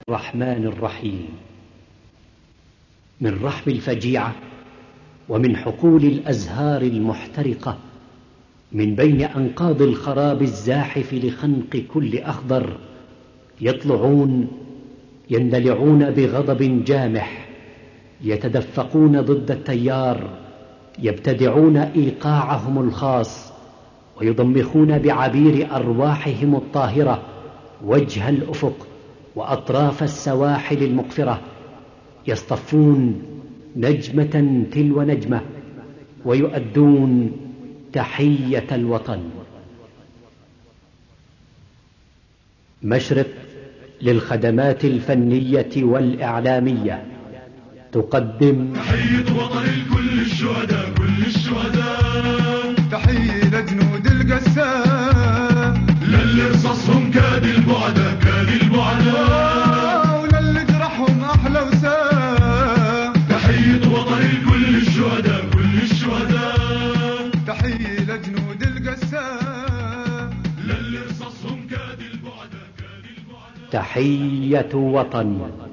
الرحمن الرحيم. من رحم الفجيعة ومن حقول الأزهار المحترقة، من بين أنقاض الخراب الزاحف لخنق كل أخضر، يطلعون يندلعون بغضب جامح، يتدفقون ضد التيار، يبتدعون إيقاعهم الخاص، ويضمخون بعبير أرواحهم الطاهرة وجه الأفق وأطراف السواحل المقفرة، يصطفون نجمة تلو نجمة ويؤدون تحية الوطن. مشرق للخدمات الفنية والإعلامية تقدم تحية وطن لكل الشهداء، كل الشهداء، تحية لجنود القسام، للي رصاصهم كاد البعداء، كاد البعداء، وللي جرحهم أحلى وسام. تحية وطن لكل الشهداء، كل الشهداء، تحية لجنود القسام، للي رصاصهم كاد البعداء، كاد البعداء. تحية وطن.